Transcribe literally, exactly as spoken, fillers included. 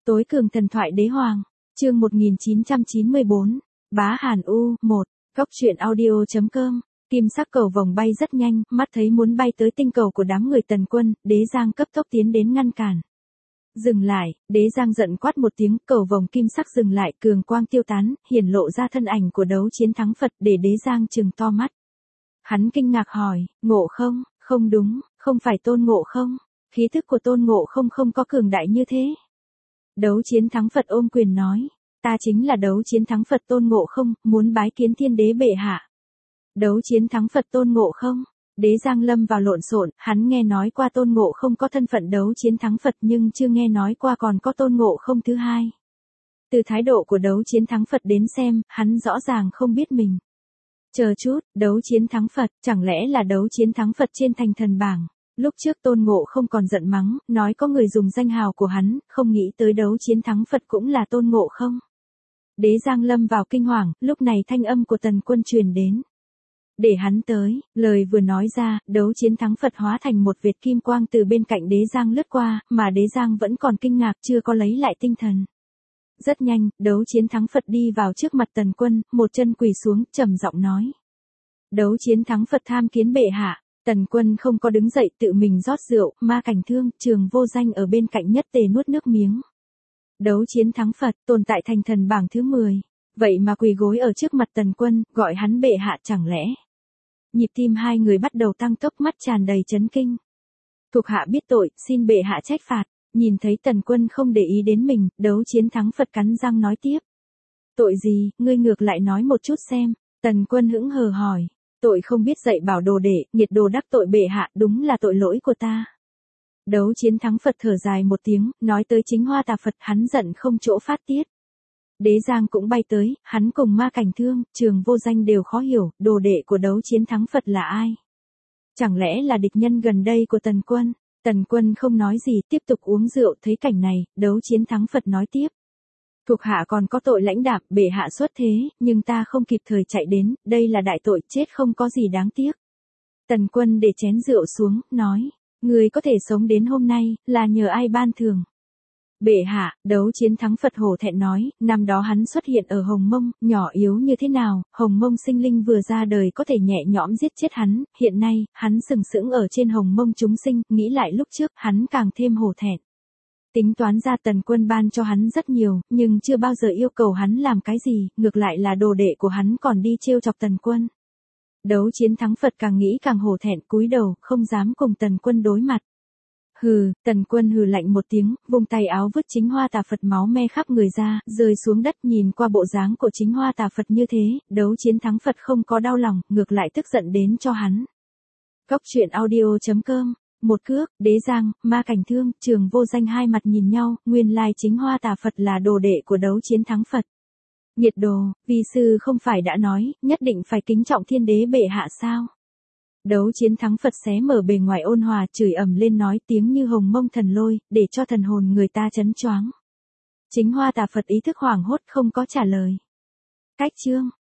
Tối cường thần thoại đế hoàng, chương một nghìn chín trăm chín mươi bốn, Bá Hàn U, một, Góc truyện audio chấm com. Kim sắc cầu vồng bay rất nhanh, mắt thấy muốn bay tới tinh cầu của đám người Tần Quân, Đế Giang cấp tốc tiến đến ngăn cản. Dừng lại, Đế Giang giận quát một tiếng, cầu vồng kim sắc dừng lại, cường quang tiêu tán, hiển lộ ra thân ảnh của đấu chiến thắng Phật, để Đế Giang trừng to mắt. Hắn kinh ngạc hỏi, Ngộ Không? Không đúng, không phải Tôn Ngộ Không, khí thức của Tôn Ngộ Không không có cường đại như thế. Đấu chiến thắng Phật ôm quyền nói, ta chính là đấu chiến thắng Phật Tôn Ngộ Không, muốn bái kiến thiên đế bệ hạ. Đấu chiến thắng Phật Tôn Ngộ Không, Đế Giang lâm vào lộn xộn, hắn nghe nói qua Tôn Ngộ Không có thân phận đấu chiến thắng Phật nhưng chưa nghe nói qua còn có Tôn Ngộ Không thứ hai. Từ thái độ của đấu chiến thắng Phật đến xem, hắn rõ ràng không biết mình. Chờ chút, đấu chiến thắng Phật, chẳng lẽ là đấu chiến thắng Phật trên thành thần bảng? Lúc trước Tôn Ngộ Không còn giận mắng, nói có người dùng danh hào của hắn, không nghĩ tới đấu chiến thắng Phật cũng là Tôn Ngộ Không. Đế Giang lâm vào kinh hoàng, lúc này thanh âm của Tần Quân truyền đến. Để hắn tới, lời vừa nói ra, đấu chiến thắng Phật hóa thành một vệt kim quang từ bên cạnh Đế Giang lướt qua, mà Đế Giang vẫn còn kinh ngạc chưa có lấy lại tinh thần. Rất nhanh, đấu chiến thắng Phật đi vào trước mặt Tần Quân, một chân quỳ xuống, trầm giọng nói. Đấu chiến thắng Phật tham kiến bệ hạ. Tần Quân không có đứng dậy tự mình rót rượu, Ma Cảnh Thương, Trường Vô Danh ở bên cạnh nhất tề nuốt nước miếng. Đấu chiến thắng Phật, tồn tại thành thần bảng thứ mười. Vậy mà quỳ gối ở trước mặt Tần Quân, gọi hắn bệ hạ chẳng lẽ. Nhịp tim hai người bắt đầu tăng tốc, mắt tràn đầy chấn kinh. Thuộc hạ biết tội, xin bệ hạ trách phạt. Nhìn thấy Tần Quân không để ý đến mình, đấu chiến thắng Phật cắn răng nói tiếp. Tội gì, ngươi ngược lại nói một chút xem. Tần Quân hững hờ hỏi. Tội không biết dạy bảo đồ đệ, nghiệt đồ đắc tội bệ hạ, đúng là tội lỗi của ta. Đấu chiến thắng Phật thở dài một tiếng, nói tới chính Hoa Tà Phật, hắn giận không chỗ phát tiết. Đế Giang cũng bay tới, hắn cùng Ma Cảnh Thương, Trường Vô Danh đều khó hiểu, đồ đệ của đấu chiến thắng Phật là ai? Chẳng lẽ là địch nhân gần đây của Tần Quân? Tần Quân không nói gì, tiếp tục uống rượu, thấy cảnh này, đấu chiến thắng Phật nói tiếp. Thuộc hạ còn có tội lãnh đạm, bệ hạ xuất thế, nhưng ta không kịp thời chạy đến, đây là đại tội, chết không có gì đáng tiếc. Tần Quân để chén rượu xuống, nói, người có thể sống đến hôm nay, là nhờ ai ban thường. Bệ hạ, đấu chiến thắng Phật hổ thẹn nói, năm đó hắn xuất hiện ở Hồng Mông, nhỏ yếu như thế nào, Hồng Mông sinh linh vừa ra đời có thể nhẹ nhõm giết chết hắn, hiện nay, hắn sừng sững ở trên Hồng Mông chúng sinh, nghĩ lại lúc trước, hắn càng thêm hổ thẹn. Tính toán ra Tần Quân ban cho hắn rất nhiều, nhưng chưa bao giờ yêu cầu hắn làm cái gì, ngược lại là đồ đệ của hắn còn đi trêu chọc Tần Quân. Đấu chiến thắng Phật càng nghĩ càng hổ thẹn, cúi đầu, không dám cùng Tần Quân đối mặt. Hừ, Tần Quân hừ lạnh một tiếng, vung tay áo vứt chính Hoa Tà Phật máu me khắp người ra, rơi xuống đất. Nhìn qua bộ dáng của chính Hoa Tà Phật như thế, đấu chiến thắng Phật không có đau lòng, ngược lại tức giận đến cho hắn. Góc truyện audio chấm com. Một cước, Đế Giang, Ma Cảnh Thương, Trường Vô Danh hai mặt nhìn nhau, nguyên lai chính Hoa Tà Phật là đồ đệ của đấu chiến thắng Phật. Nghiệt đồ, vi sư không phải đã nói, nhất định phải kính trọng thiên đế bệ hạ sao? Đấu chiến thắng Phật xé mở bề ngoài ôn hòa, chửi ầm lên nói tiếng như hồng mông thần lôi, để cho thần hồn người ta chấn choáng. Chính Hoa Tà Phật ý thức hoảng hốt không có trả lời. Cách chương.